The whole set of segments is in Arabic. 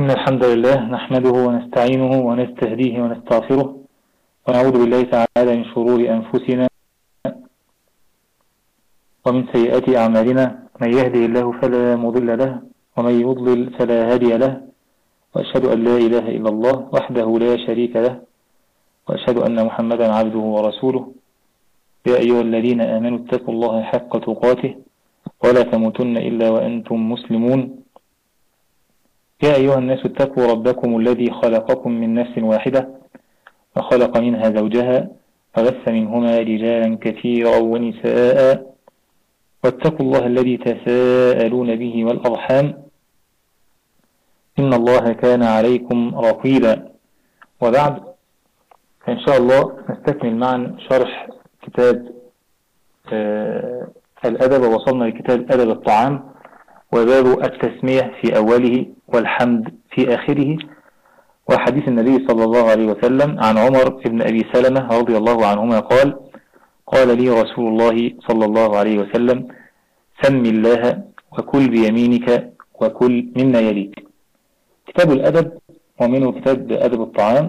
إن الحمد لله نحمده ونستعينه ونستهديه ونستغفره ونعوذ بالله تعالى من شرور أنفسنا ومن سيئات أعمالنا. من يهده الله فلا مضل له ومن يضلل فلا هادي له، وأشهد أن لا إله إلا الله وحده لا شريك له، وأشهد أن محمدا عبده ورسوله. يا أيها الذين آمنوا اتقوا الله حق تقاته ولا تموتن إلا وأنتم مسلمون. يا أيها الناس اتقوا ربكم الذي خلقكم من نفس واحدة وخلق منها زوجها وبث منهما رجالا كثيرا ونساء، واتقوا الله الذي تساءلون به والأرحام إن الله كان عليكم رقيبا. وبعد، إن شاء الله نستكمل معا شرح كتاب الأدب، ووصلنا لكتاب أدب الطعام وباب التسمية في أوله والحمد في آخره، وحديث النبي صلى الله عليه وسلم عن عمر بن أبي سلمة رضي الله عنهما قال: قال لي رسول الله صلى الله عليه وسلم: سم الله وكل بيمينك وكل مما يليك. كتاب الأدب ومنه كتاب أدب الطعام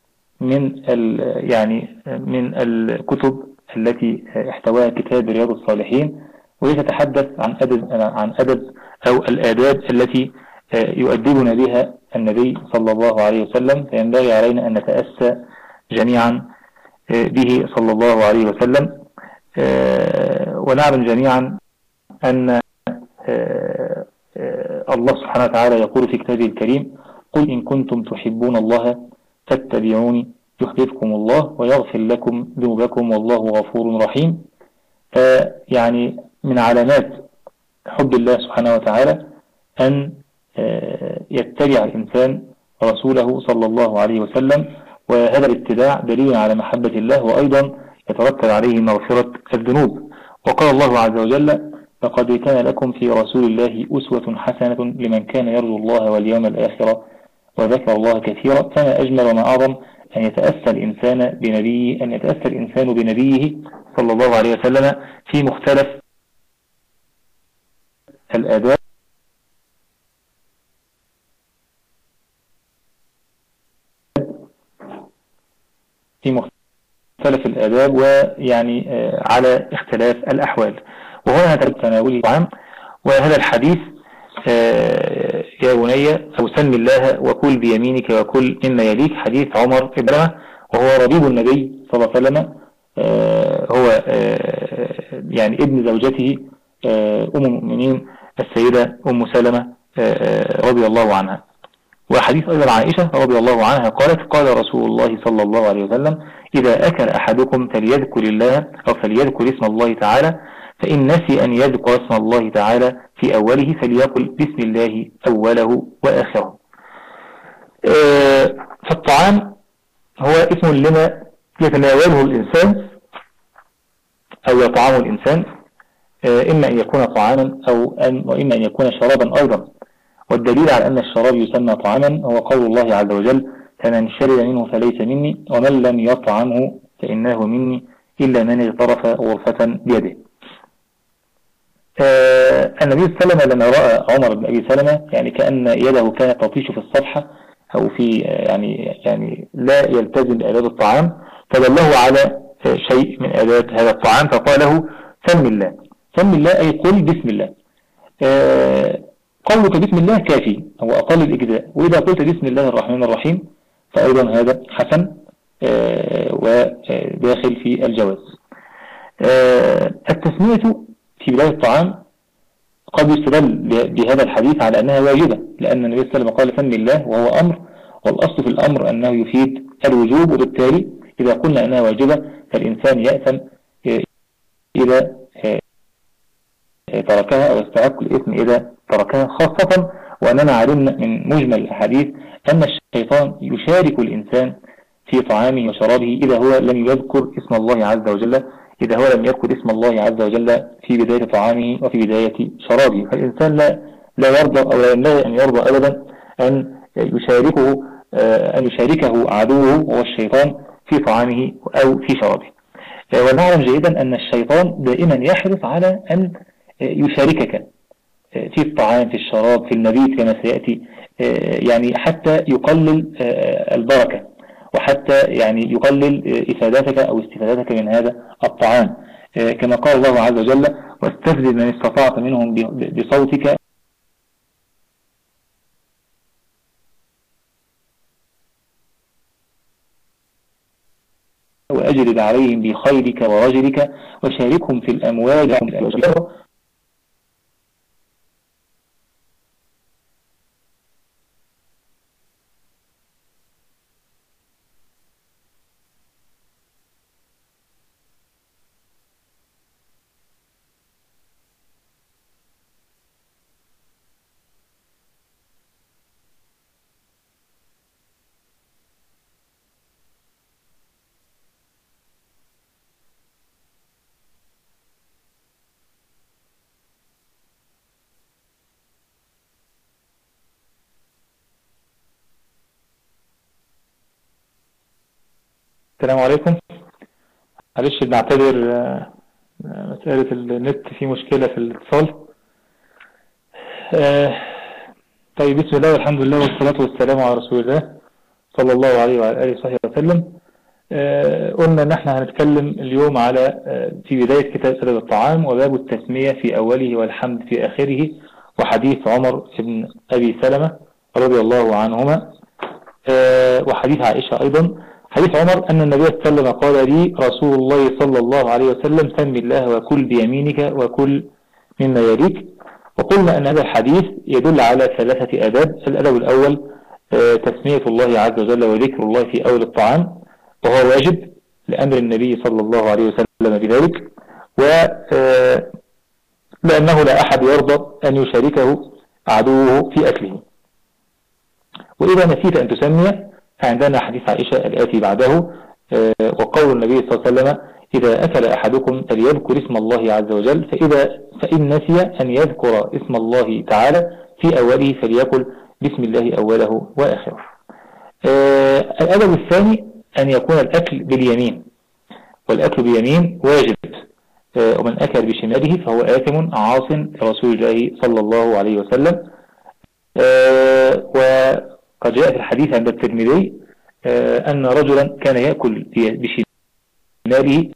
من الكتب التي احتواها كتاب رياض الصالحين، ويتحدث عن أدب أو الآداب التي يؤدبنا بها النبي صلى الله عليه وسلم، فينبغي علينا أن نتأسى جميعا به صلى الله عليه وسلم، ونعلم جميعا أن الله سبحانه وتعالى يقول في كتابه الكريم: قل إن كنتم تحبون الله فاتبعوني يحببكم الله ويغفر لكم ذنوبكم والله غفور رحيم. يعني من علامات حب الله سبحانه وتعالى أن يتبع الإنسان رسوله صلى الله عليه وسلم، وهذا الاتباع دليل على محبة الله، وأيضا يترتب عليه مغفرة الذنوب. وقال الله عز وجل: لقد كان لكم في رسول الله أسوة حسنة لمن كان يرجو الله واليوم الآخر وذكر الله كثيرا. فما أجمل وما أعظم أن يتأسى الإنسان بنبيه صلى الله عليه وسلم في مختلف الآداب ويعني على اختلاف الأحوال. وهنا تناول الطعام، وهذا الحديث يا بني أو سم الله وكل بيمينك وكل مما يليك، حديث عمر بن سلمة، وهو ربيب النبي صلى الله عليه وسلم، هو يعني ابن زوجته أم المؤمنين السيدة أم سلمة رضي الله عنها. وحديث أيضا عائشة رضي الله عنها قالت: قال رسول الله صلى الله عليه وسلم: إذا أكل أحدكم فليذكر الله أو فليذكر اسم الله تعالى، فإن نسي أن يذكر اسم الله تعالى في أوله فليقل بسم الله أوله وآخره. فالطعام هو اسم لما يتناوله الإنسان أو يطعمه الإنسان، إما أن يكون طعاما وإما أن يكون شرابا أيضا. والدليل على أن الشراب يسمى طعاما هو قول الله عز وجل: فمن شرب منه فليس مني ومن لم يطعمه فإنه مني إلا من اغترف غرفة بيده. النبي صلى الله عليه وسلم لما رأى عمر بن أبي سلمة يعني كأن يده كانت تطيش في الصفحة أو في يعني لا يلتزم بآداب الطعام، فدله على شيء من آداب هذا الطعام، فقال له: سم الله. سم الله أي قل بسم الله. قولك بسم الله كافي، هو أقل الإجزاء، وإذا قلت بسم الله الرحمن الرحيم فأيضا هذا حسن وداخل في الجواز. التسمية في بداية الطعام قد يستدل بهذا الحديث على أنها واجبة، لأن النبي صلى الله عليه وسلم قال: سم الله، وهو أمر، والأصل في الأمر أنه يفيد الوجوب، وبالتالي إذا قلنا أنها واجبة فالإنسان يأثم إذا تركها أو يستحق الإثم إذا تركها، خاصة وأننا علمنا من مجمل الحديث أن الشيطان يشارك الإنسان في طعامه وشرابه إذا هو لم يذكر اسم الله عز وجل، إذا هو لم يذكر اسم الله عز وجل في بداية طعامه وفي بداية شرابه. فالإنسان لا يرضى أو لا ينبغي أن يرضى أبدا أن يشاركه عدوه وهو الشيطان في طعامه أو في شرابه. ونعلم جيدا أن الشيطان دائما يحرص على أن يشاركك في الطعام، في الشراب، في المبيت كما سيأتي، يعني حتى يقلل البركة، وحتى يعني يقلل إفادتك أو استفادتك من هذا الطعام، كما قال الله عز وجل: واستفزز من استطعت منهم بصوتك وأجلب عليهم بخيلك ورجلك وشاركهم في الأموال. السلام عليكم. معلش بنعتذر، مسألة النت في مشكلة في الاتصال. طيب، بسم الله والحمد لله والصلاة والسلام على رسول الله صلى الله عليه وعلى آله وصحبه وسلم. قلنا ان احنا هنتكلم اليوم على في بداية كتاب أدب الطعام وباب التسمية في أوله والحمد في آخره، وحديث عمر بن أبي سلمة رضي الله عنهما، وحديث عائشة أيضا. حديث عمر أن النبي صلى الله عليه وسلم قال لي رسول الله صلى الله عليه وسلم: سم الله وكل بيمينك وكل مما يليك. وقلنا أن هذا الحديث يدل على 3 آداب. الأدب الأول تسمية الله عز وجل وذكر الله في أول الطعام، وهو واجب لأمر النبي صلى الله عليه وسلم بذلك، لأنه لا أحد يرضى أن يشاركه عدوه في أكله. وإذا نسيت أن تسمي عندنا حديث عائشة الآتي بعده، وقول النبي صلى الله عليه وسلم: إذا أكل أحدكم فليذكر اسم الله عز وجل، فإن نسي أن يذكر اسم الله تعالى في أوله فليقل بسم الله أوله وآخره. الأدب الثاني أن يكون الأكل باليمين، والأكل باليمين واجب، ومن أكل بشماله فهو آثم عاص لرسول الله صلى الله عليه وسلم. وقد جاء في الحديث عند الترمذي أن رجلا كان يأكل بشماله،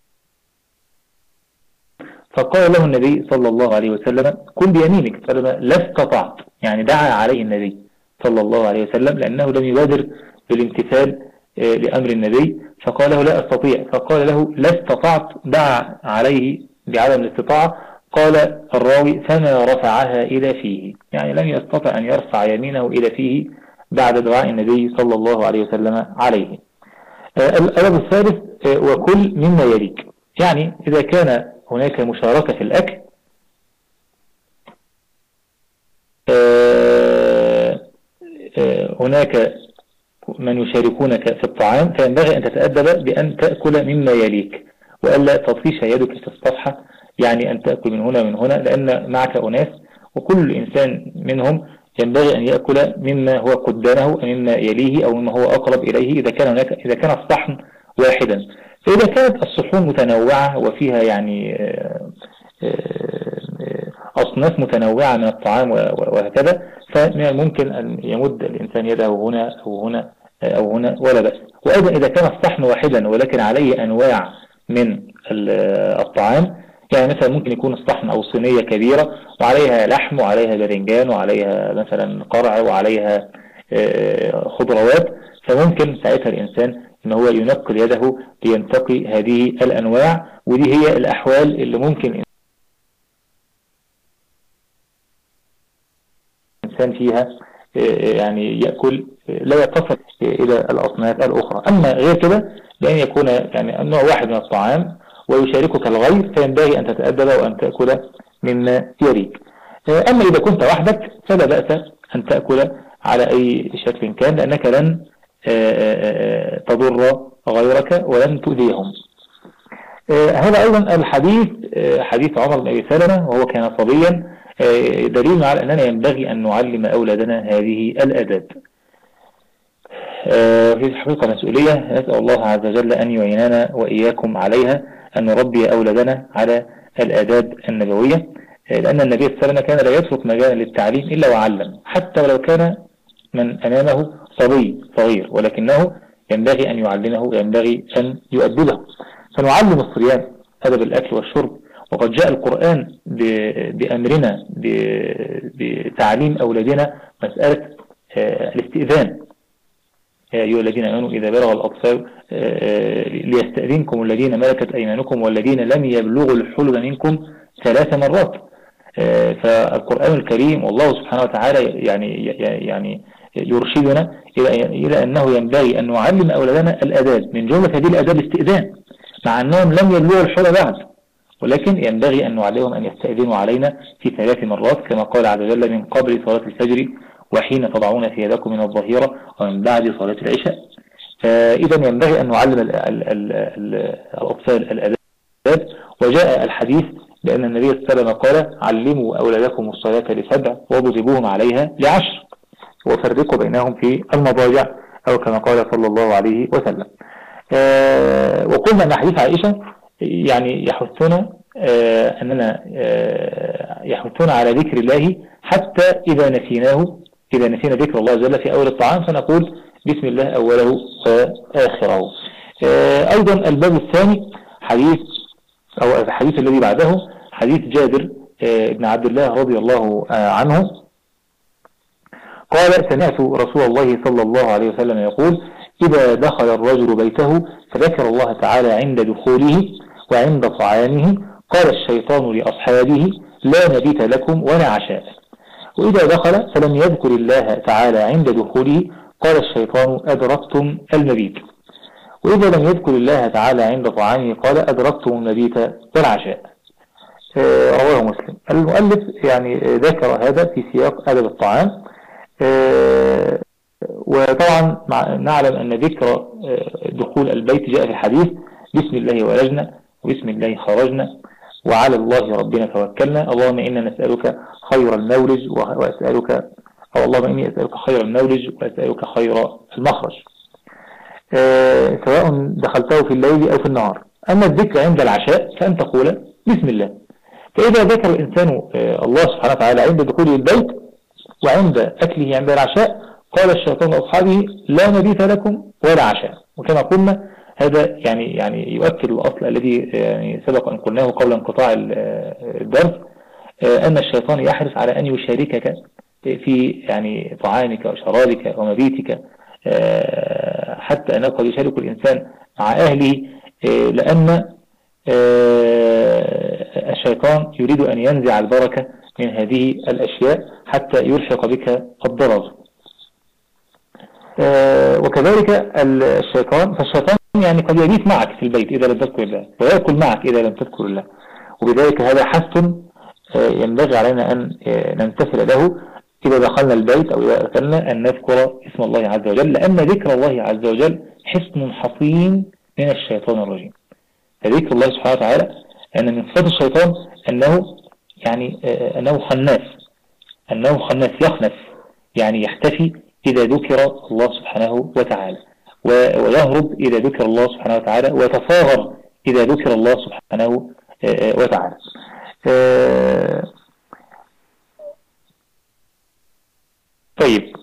فقال له النبي صلى الله عليه وسلم: كل بيمينك، فلما لا استطعت، يعني دعا عليه النبي صلى الله عليه وسلم لأنه لم يبادر بالامتثال لأمر النبي، فقال له: لا أستطيع، فقال له: لا استطعت، دعا عليه بعدم الاستطاعة. قال الراوي: فما رفعها إلى فيه، يعني لم يستطع أن يرفع يمينه إلى فيه بعد دعاء النبي صلى الله عليه وسلم عليه. الأدب الثالث وكل مما يليك، يعني إذا كان هناك مشاركة في الأكل، هناك من يشاركونك في الطعام، فينبغي أن تتأدب بأن تأكل مما يليك، وألا تطيش يدك في الصفحة، يعني أن تأكل من هنا ومن هنا، لأن معك أناس وكل إنسان منهم ينبغي أن يأكل مما هو قدامه أو مما يليه أو مما هو أقرب إليه، إذا كان الصحن واحدا. فإذا كانت الصحون متنوعة وفيها يعني أصناف متنوعة من الطعام وهكذا، فمن الممكن أن يمد الإنسان يده هنا أو هنا أو هنا ولا بأس. وأيضا إذا كان الصحن واحدا ولكن عليه أنواع من الطعام، يعني مثلا ممكن يكون الصحن أو صينية كبيرة وعليها لحم وعليها باذنجان وعليها مثلا قرع وعليها خضروات، فممكن ساعتها الإنسان إن هو ينقل يده لينتقي هذه الأنواع. ودي هي الأحوال اللي ممكن الإنسان فيها يعني يأكل لا يتصل إلى الأصناف الأخرى. أما غير كده، لأن يكون يعني نوع واحد من الطعام ويشاركك الغير، فينبغي أن تتأدب وأن تأكل مما يليك. أما إذا كنت وحدك فلا بأس أن تأكل على أي شكل كان، لأنك لن تضر غيرك ولن تؤذيهم. هذا أيضا الحديث حديث عمر بن أبي سلمة وهو كان صبيا دليل على أننا ينبغي أن نعلم أولادنا هذه الآداب. في الحقيقة مسؤولية، نسأل الله عز وجل أن يعيننا وإياكم عليها، أن نربي أولادنا على الآداب النبوية. لأن النبي صلى الله عليه وسلم كان لا يترك مجالا للتعليم إلا وعلم، حتى ولو كان من أمامه صبي صغير، ولكنه ينبغي أن يعلمه وينبغي أن يؤدبه. فنعلم الصبيان أدب الأكل والشرب، وقد جاء القرآن بأمرنا بتعليم أولادنا مسألة الاستئذان. يا أيها الذين آمنوا إذا بلغ الأطفال ليستأذنكم الذين ملكت أيمانكم والذين لم يبلغوا الحلم منكم 3 مرات. فالقرآن الكريم والله سبحانه وتعالى يعني يرشدنا إلى أنه ينبغي أن نعلم أولادنا الأداب، من جملة هذه الأداب الاستئذان، مع أنهم لم يبلغوا الحلم بعد، ولكن ينبغي أن نعلمهم أن يستأذنوا علينا في 3 مرات، كما قال عز وجل: من قبل صلاة الفجر وحين تضعون ثيابكم من الظهيرة ومن بعد صلاة العشاء. فإذا ينبغي أن نعلم الأطفال الأداب. وجاء الحديث بأن النبي صلى الله عليه وسلم قال: علموا أولادكم الصلاة ل7 واضربوهم عليها ل10، وفرقوا بينهم في المضاجع، أو كما قال صلى الله عليه وسلم. وقلنا أن حديث عائشة يعني يحثنا يحثنا على ذكر الله، حتى إذا نسينا ذكر الله جل في أول الطعام فنقول بسم الله أوله وآخره. أيضا الباب الثاني أو الحديث الذي بعده حديث جابر بن عبد الله رضي الله عنه قال: سمعت رسول الله صلى الله عليه وسلم يقول: إذا دخل الرجل بيته فذكر الله تعالى عند دخوله وعند طعامه قال الشيطان لأصحابه: لا مبيت لكم ولا عشاء. وإذا دخل فلم يذكر الله تعالى عند دخوله قال الشيطان: أدركتم المبيت. وإذا لم يذكر الله تعالى عند طعامه قال: أدركتم المبيت والعشاء. رواه مسلم. المؤلف يعني ذكر هذا في سياق أدب الطعام. وطبعا نعلم أن ذكر دخول البيت جاء في الحديث: بسم الله ولجنا وبسم الله خرجنا وعلى الله ربنا توكلنا، اللهم إنا نسألك خير المولج وأسألك، أو اللهم إني أسألك خير المولج وأسألك خير المخرج، سواء دخلته في الليل أو في النهار. أما الذكر عند العشاء فأن تقول بسم الله. فإذا ذكر الإنسان الله سبحانه وتعالى عند دخوله البيت وعند أكله عند العشاء قال الشيطان لأصحابه: لا مبيت لكم ولا عشاء. وكما قلنا هذا يعني يؤكد الأصل الذي يعني سبق أن قلناه قبل انقطاع الدرس، أن الشيطان يحرص على أن يشاركك في يعني طعامك وشرابك ومبيتك، حتى أنه قد يشارك الإنسان مع أهله، لأن الشيطان يريد أن ينزع البركة من هذه الأشياء حتى يلحق بك الضرر. وكذلك فالشيطان يعني قد يبيت معك في البيت إذا لم تذكر الله، ويأكل معك إذا لم تذكر الله، وبذلك هذا حث ينبغي علينا أن نمتثل له إذا دخلنا البيت أو إذا أكلنا، أن نذكر اسم الله عز وجل، لأن ذكر الله عز وجل حصن حصين من الشيطان الرجيم. فذكر الله سبحانه وتعالى أن من صفات الشيطان أنه خناس يخنس، يعني يختفي إذا ذكر الله سبحانه وتعالى، ويهرب إذا ذكر الله سبحانه وتعالى، ويتفاغر إذا ذكر الله سبحانه وتعالى. طيب،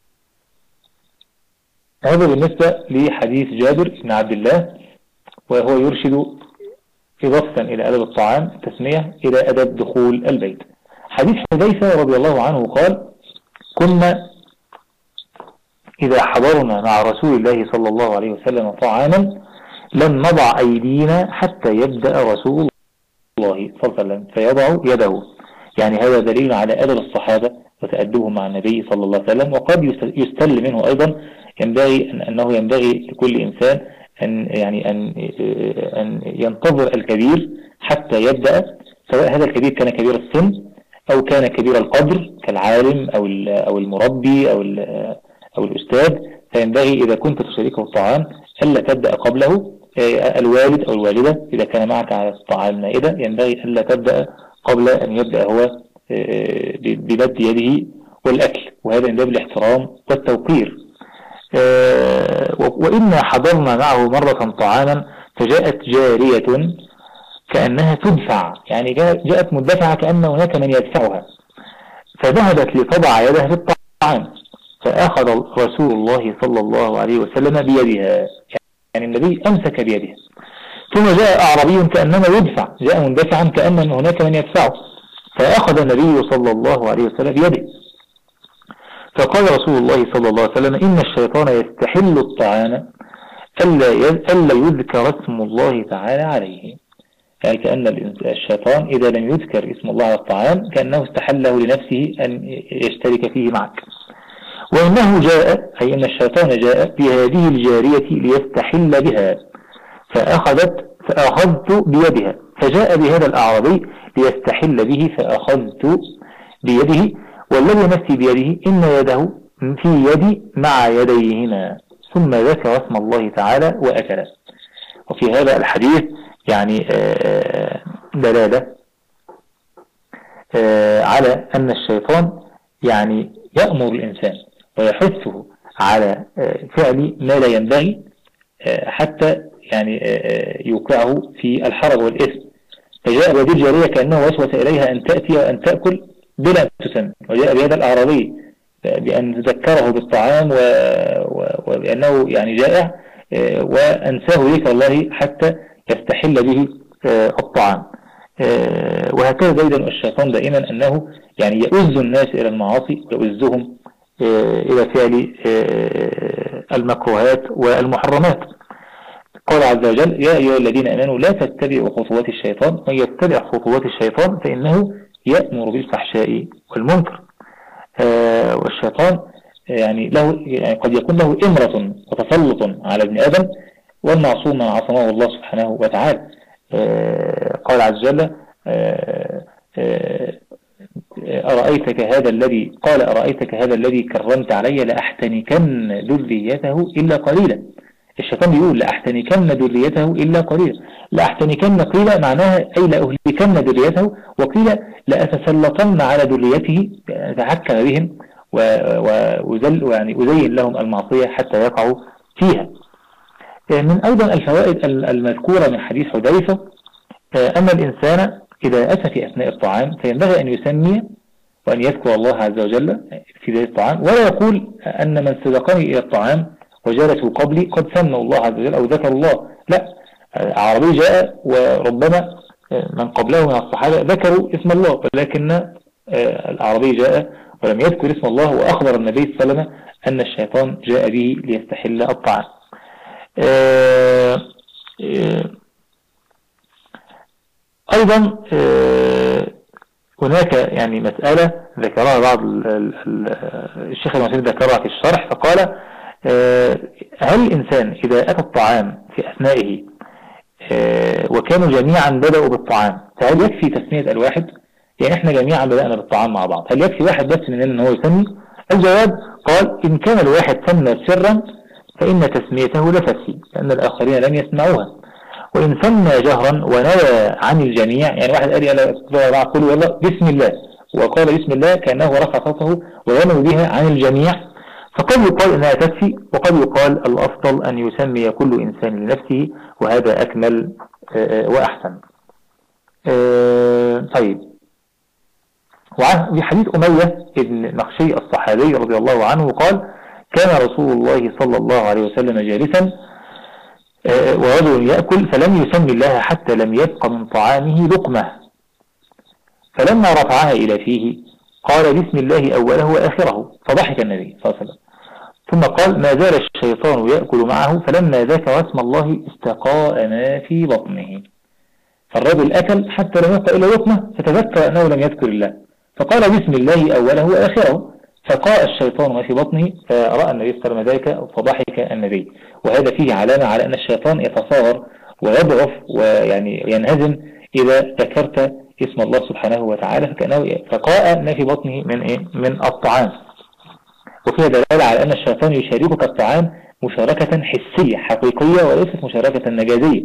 هذا بالنسبة لحديث جابر بن عبد الله، وهو يرشد إضافة إلى أدب الطعام التسمية إلى أدب دخول البيت. حديث حذيفة رضي الله عنه قال: كنا إذا حضرنا مع رسول الله صلى الله عليه وسلم طعاما لم نضع أيدينا حتى يبدأ رسول الله صلى الله عليه وسلم فيضع يده. يعني هذا دليل على أدب الصحابة وتأدبهم مع النبي صلى الله عليه وسلم. وقد يستل منه أيضا أنه ينبغي لكل إنسان أن ينتظر الكبير حتى يبدأ، سواء هذا الكبير كان كبير السن أو كان كبير القدر كالعالم أو المربي أو الأستاذ. فينبغي إذا كنت تشاركه الطعام ألا تبدأ قبله. الوالد أو الوالدة إذا كان معك على الطعام مائدة ينبغي ألا تبدأ قبل أن يبدأ هو بمد يده والأكل، وهذا من باب الاحترام والتوقير. وإنا حضرنا معه مرة طعاما فجاءت جارية كأنها تدفع، يعني جاءت مدفعة كأن هناك من يدفعها، فذهبت لتضع يدها في الطعام، فأخذ رسول الله صلى الله عليه وسلم بيدها، يعني النبي أمسك بيدها. ثم جاء أعرابي كأنما يدفع، جاء مندفعا كأن هناك من يدفعه، فأخذ النبي صلى الله عليه وسلم بيده، فقال رسول الله صلى الله عليه وسلم: إن الشيطان يستحل الطعام ألا يذكر اسم الله تعالى عليه، يعني كأن الشيطان إذا لم يذكر اسم الله على الطعام كأنه استحله لنفسه أن يشترك فيه معك. وإنه جاء، أي أن الشيطان جاء بهذه الجارية ليستحل بها، فأخذت بيدها، فجاء بهذا الأعرابي ليستحل به، فأخذت بيده، والذي نفسي بيده إن يده في يدي مع يديهما، ثم ذكر اسم الله تعالى وأكل. وفي هذا الحديث يعني دلالة على أن الشيطان يعني يأمر الإنسان ويحثه على فعل ما لا ينبغي حتى يعني يوقعه في الحرج والإثم. فجاء بهذه الجارية كأنه وسوس إليها أن تأتي وأن تأكل بلا أن تسمى، وجاء بهذا الأعرابي بأن تذكره بالطعام وبأنه يعني جائع، وأنساه ذكر الله حتى يستحل به الطعام. وهكذا دائما الشيطان دائما أنه يعني يؤذ الناس إلى المعاصي، يؤذهم إلى فعل المكروهات والمحرمات. قال عز وجل: يا أيها الذين آمنوا لا تتبعوا خطوات الشيطان، من يتبع خطوات الشيطان فإنه يأمر بالفحشاء والمنكر. والشيطان يعني له يعني قد يكون له إمرة وتسلط على ابن آدم، والمعصوم من عصمه الله سبحانه وتعالى. قال عز وجل: أرأيتك هذا الذي كرمت علي لأحتنكن ذريته إلا قليلا. الشيطان بيقول: لأحتنكن ذريته إلا قليلا. لأحتنكن قيل معناها أي لأهلكن ذريته، وقيل لأتسلطن على ذريته، أتحكم بهم وأزين لهم المعصية حتى يقعوا فيها. من أيضا الفوائد المذكورة من حديث حذيفة أن الإنسان إذا أتى في أثناء الطعام فينبغي أن يسمي وأن يذكر الله عز وجل في ذلك الطعام، ولا يقول أن من سبقني إلى الطعام وجلسوا قبلي قد سمى الله عز وجل أو ذكر الله. لا، عربي جاء وربما من قبله من الصحابة ذكروا اسم الله، ولكن العربي جاء ولم يذكر اسم الله، وأخبر النبي صلى الله عليه وسلم أن الشيطان جاء به ليستحل الطعام. أيضا هناك يعني مسألة ذكرها بعض الشيخ المسلم ذكرها في الشرح، فقال: هل الإنسان إذا أتى الطعام في أثنائه وكانوا جميعا بدأوا بالطعام، فهل يكفي تسمية الواحد؟ يعني احنا جميعا بدأنا بالطعام مع بعض، هل يكفي واحد بس مننا ان هو يسمي؟ الجواب قال: إن كان الواحد سمى سرا فإن تسميته لا تكفي، لأن الآخرين لم يسمعوها. وإن سمى جهرا ونوى عن الجميع، يعني واحد قال: يلا قولوا والله بسم الله، وقال بسم الله كأنه رفع صوته وينوي بها عن الجميع، فقد يقال انها تكفي، وقد يقال الافضل ان يسمي كل انسان لنفسه، وهذا اكمل واحسن. طيب، وفي حديث أمية بن مخشي الصحابي رضي الله عنه قال: كان رسول الله صلى الله عليه وسلم جالسا ورجل يأكل فلم يسمي الله حتى لم يبق من طعامه لقمة، فلما رفعها إلى فيه قال: بسم الله أوله وآخره، فضحك النبي صلى الله عليه وسلم، ثم قال: ما زال الشيطان يأكل معه، فلما ذكر اسم الله استقاء ما في بطنه. فالرجل أكل حتى لم يبق إلا لقمة، فتذكر أنه لم يذكر الله، فقال: بسم الله أوله وآخره، فقاء الشيطان ما في بطنه، فرأى النبي صلى الله عليه وسلم ذلك فضحك النبي. وهذا فيه علامة على أن الشيطان يتصاغر ويضعف ويعني ينهزم إذا ذكرت اسم الله سبحانه وتعالى، فكأنه فقاء ما في بطنه من الطعام. وفيها دلالة على أن الشيطان يشاركك الطعام مشاركة حسية حقيقية وليست مشاركة مجازية.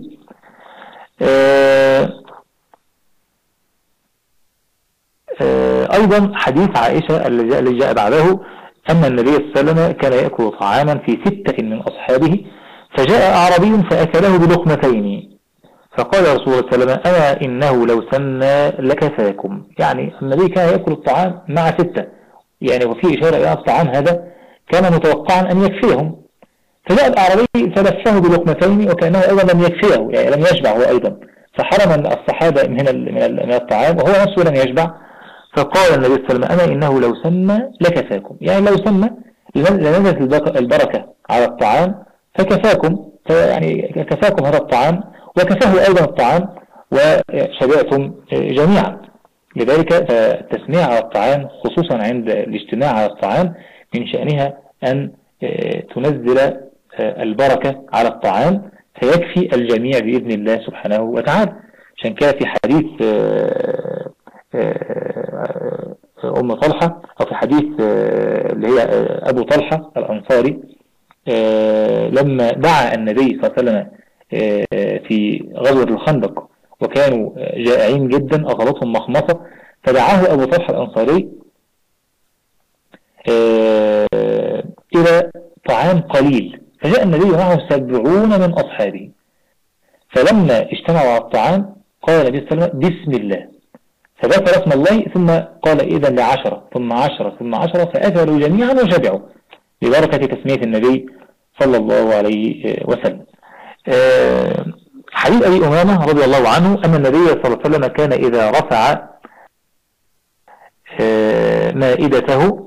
أيضا حديث عائشة الذي جاء بعده أن النبي صلى الله عليه وسلم كان يأكل طعاما في 6 من أصحابه، فجاء أعرابي فأكله بلقمتين، فقال رسول الله صلى الله عليه وسلم أما إنه لو سمى لكفاكم. يعني النبي كان يأكل الطعام مع 6، يعني وفي إشارة إلى الطعام هذا كان متوقعا أن يكفيهم، فجاء الأعرابي فلفه بلقمتين وكأنه أيضا لم يكفيه، يعني لم يشبع هو أيضا، فحرم الصحابة من الطعام وهو نفسه لم يشبع. فقال النبي صلى الله عليه وسلم أما إنه لو سمى لكفاكم، يعني لو سمى لنزلت البركة على الطعام فكفاكم، يعني كفاكم هذا الطعام وكفاه أيضا الطعام وشبعتم جميعا. لذلك التسمية على الطعام خصوصا عند الاجتماع على الطعام من شأنها أن تنزل البركة على الطعام فيكفي الجميع بإذن الله سبحانه وتعالى. عشان كده في حديث أم طلحة، أو في حديث اللي هي أبو طلحة الأنصاري لما دعا النبي صلى الله عليه وسلم في غزوة الخندق وكانوا جائعين جدا أغلطهم مخمصة، فدعاه أبو طلحة الأنصاري إلى طعام قليل، فجاء النبي معه 70 من أصحابه، فلما اجتمعوا على الطعام قال النبي صلى الله عليه وسلم بسم الله، فذكر اسم الله ثم قال إذا ل10 ثم 10 ثم 10 فأكلوا جميعا وشبعوا ببركة تسمية النبي صلى الله عليه وسلم. حديث أبي أمامة رضي الله عنه أن النبي صلى الله عليه وسلم كان إذا رفع مائدته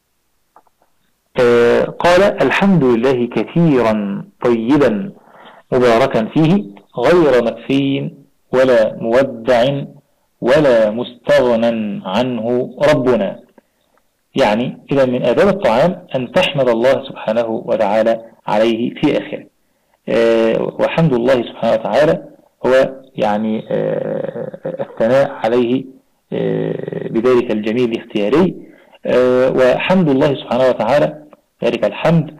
قال الحمد لله كثيرا طيبا مباركا فيه غير مكفي ولا مودع ولا مستغنى عنه ربنا. يعني إذا من آداب الطعام أن تحمد الله سبحانه وتعالى عليه في آخره. وحمد الله سبحانه وتعالى هو يعني الثناء عليه بذلك الجميل الاختياري، وحمد الله سبحانه وتعالى ذلك الحمد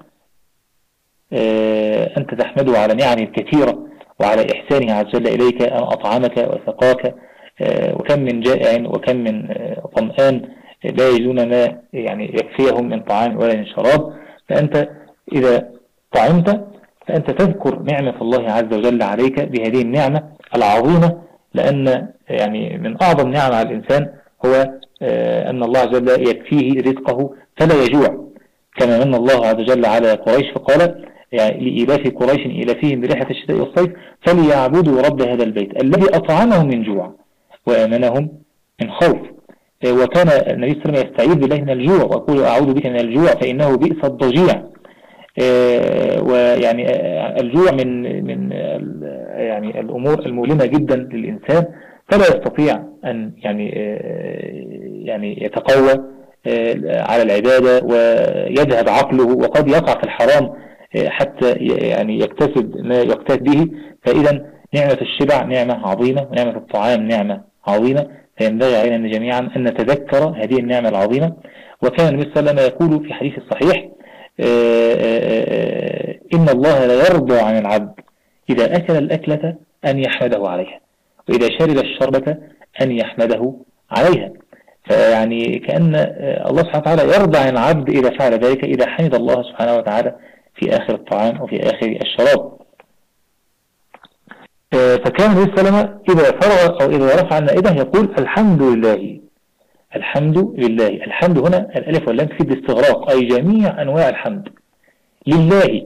أنت تحمده على نعمه الكثيرة وعلى إحسانه عز وجل إليك أن أطعمك وسقاك، وكم من جائع وكم من طمآن لا يجدون ما يعني يكفيهم من طعام ولا من شراب، فأنت إذا طعمت فأنت تذكر نعمة الله عز وجل عليك بهذه النعمة العظيمة، لأن يعني من أعظم نعم على الإنسان هو أن الله عز وجل يكفيه رزقه فلا يجوع، كما من الله عز وجل على قريش فقال يعني لإيلاف قريش إيلافهم برحلة الشتاء والصيف فليعبدوا رب هذا البيت الذي أطعمهم من جوع وآمنهم من خوف. وكان النبي صلى الله عليه وسلم يستعيذ بالله من الجوع ويقول أعوذ بك من الجوع فإنه بئس الضجيع. ويعني الجوع من يعني الأمور المؤلمة جدا للإنسان، فلا يستطيع أن يعني يتقوى على العبادة ويذهب عقله وقد يقع في الحرام حتى يعني يكتسب ما يقتات به. فإذا نعمة الشبع نعمة عظيمة ونعمة الطعام نعمة عظيمة، فينبغي علينا جميعا أن نتذكر هذه النعمة العظيمة. وكان النبي صلى الله عليه وسلم يقول في حديث الصحيح إن الله لا يرضى عن العبد إذا أكل الأكلة أن يحمده عليها وإذا شرب الشربة أن يحمده عليها. فيعني كأن الله سبحانه وتعالى يرضى عن العبد إذا فعل ذلك، إذا حمد الله سبحانه وتعالى في آخر الطعام وفي آخر الشراب. فكان النبي صلى الله عليه وسلم إذا فرغ أو إذا رفع المائدة يقول الحمد لله الحمد لله. الحمد هنا الألف واللام تفيد الاستغراق، أي جميع أنواع الحمد لله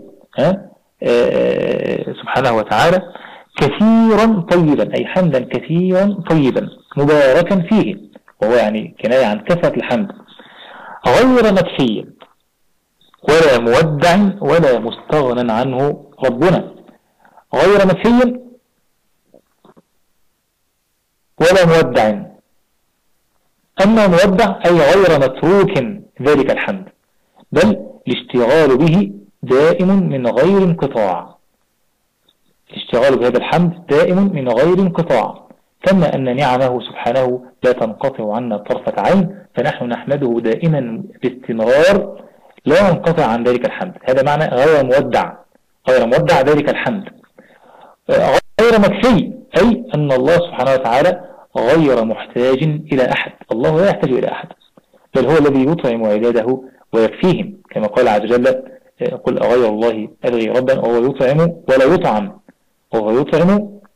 سبحانه وتعالى كثيرا طيبا، أي حمدا كثيرا طيبا مباركا فيه، وهو يعني كناية عن كثرة الحمد، غير مكفي ولا مودع ولا مستغنى عنه ربنا. غير مكفي ولا مودع، أما مودع أي غير متروك ذلك الحمد، بل الاشتغال به دائم من غير انقطاع. الاشتغال بهذا الحمد دائم من غير انقطاع، كما أن نعمه سبحانه لا تنقطع عنا طرفة عين، فنحن نحمده دائما باستمرار لا ينقطع عن ذلك الحمد. هذا معنى غير مودع، غير مودع ذلك الحمد. غير مكفي أي أن الله سبحانه وتعالى غير محتاج إلى أحد، الله لا يحتاج إلى أحد، بل هو الذي يطعم عباده ويكفيهم، كما قال عز وجل قل أغير الله أبغي ربا وهو يطعم ولا يطعم، وهو يطعم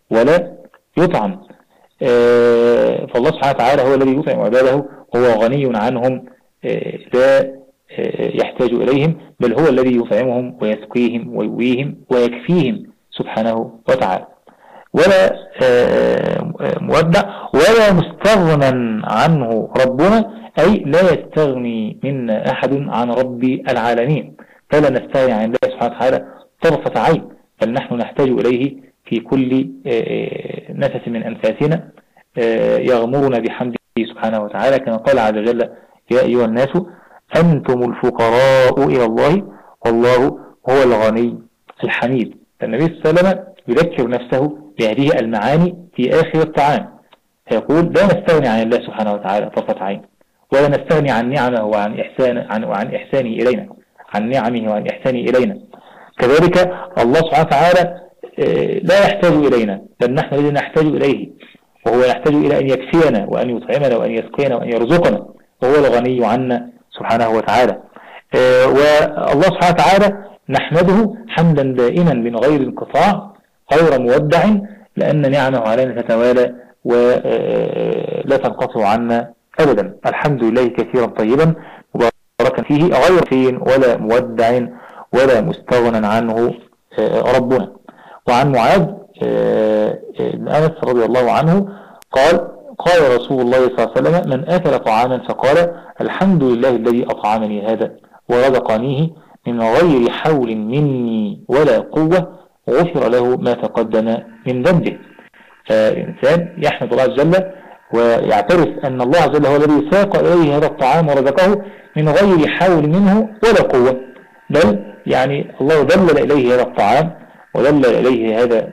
ولا يطعم. فالله سبحانه وتعالى هو الذي يطعم عباده، هو غني عنهم، لا يحتاج إليهم، بل هو الذي يطعمهم ويسقيهم ويؤويهم ويكفيهم سبحانه وتعالى. ولا مودع ولا مستغنى عنه ربنا، أي لا يستغني منا أحد عن رب العالمين، فلا نستغني عن الله سبحانه وتعالى طرفة عين، بل نحن نحتاج إليه في كل نفس من أنفاسنا، يغمرنا بحمده سبحانه وتعالى، كما قال عز وجل: يا أيها الناس أنتم الفقراء إلى الله والله هو الغني الحميد. النبي صلى الله عليه وسلم يذكر نفسه بهذه المعاني في آخر الطعام، فيقول: لا نستغني عن الله سبحانه وتعالى طرفة عين، ولا نستغني عن نعمه وعن إحسانه إلينا، عن نعمه وعن إحسانه إلينا. كذلك الله سبحانه وتعالى لا يحتاج إلينا، بل نحن الذين نحتاج إليه، وهو يحتاج إلى أن يكفينا وأن يطعمنا وأن يسقينا وأن يرزقنا، وهو الغني عنا سبحانه وتعالى. والله سبحانه وتعالى نحمده حمدا دائما من غير انقطاع غير مودع، لأن نعمه علينا تتوالى ولا تنقطع عنا أبدا. الحمد لله كثيرا طيبا مباركا فيه، غير فين ولا مودع ولا مستغنى عنه ربنا. وعن معاذ بن أنس رضي الله عنه قال رسول الله صلى الله عليه وسلم: من أكل طعاما فقال: الحمد لله الذي أطعمني هذا ورزقنيه من غير حول مني ولا قوة، غفر له ما تقدم من ذنبه. فالإنسان يحمد الله عز وجل ويعترف أن الله عز وجل هو الذي ساق إليه هذا الطعام ورزقه من غير حول منه ولا قوة، بل يعني الله دلل إليه هذا الطعام ودلل إليه هذا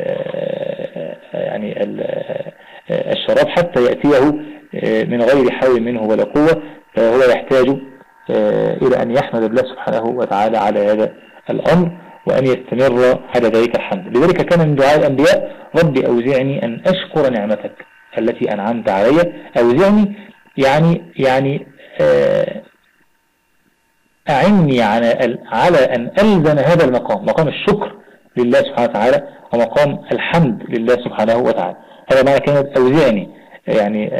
يعني الشراب حتى يأتيه من غير حول منه ولا قوة. فهو يحتاج إلى أن يحمد الله سبحانه وتعالى على هذا الأمر، وأن يستمر على ذلك الحمد. لذلك كان من دعاء الأنبياء: ربي أوزعني أن أشكر نعمتك التي أنعمت علي. أوزعني يعني أعني على أن ألزم هذا المقام، مقام الشكر لله سبحانه وتعالى ومقام الحمد لله سبحانه وتعالى. هذا معنى كلمة أوزعني. يعني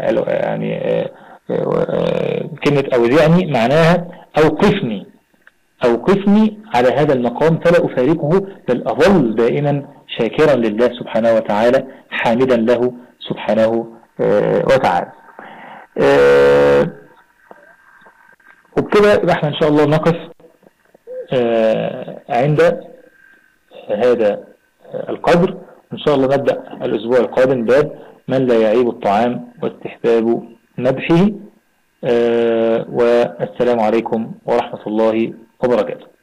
كلمة أوزعني معناها أوقفني على هذا المقام فلا أفارقه، بل أظل دائما شاكرا لله سبحانه وتعالى حامدا له سبحانه وتعالى. وبكده احنا ان شاء الله نقف عند هذا القدر. ان شاء الله نبدأ الاسبوع القادم باب من لا يعيب الطعام واستحباب مدحه. والسلام عليكم ورحمة الله وبركاته.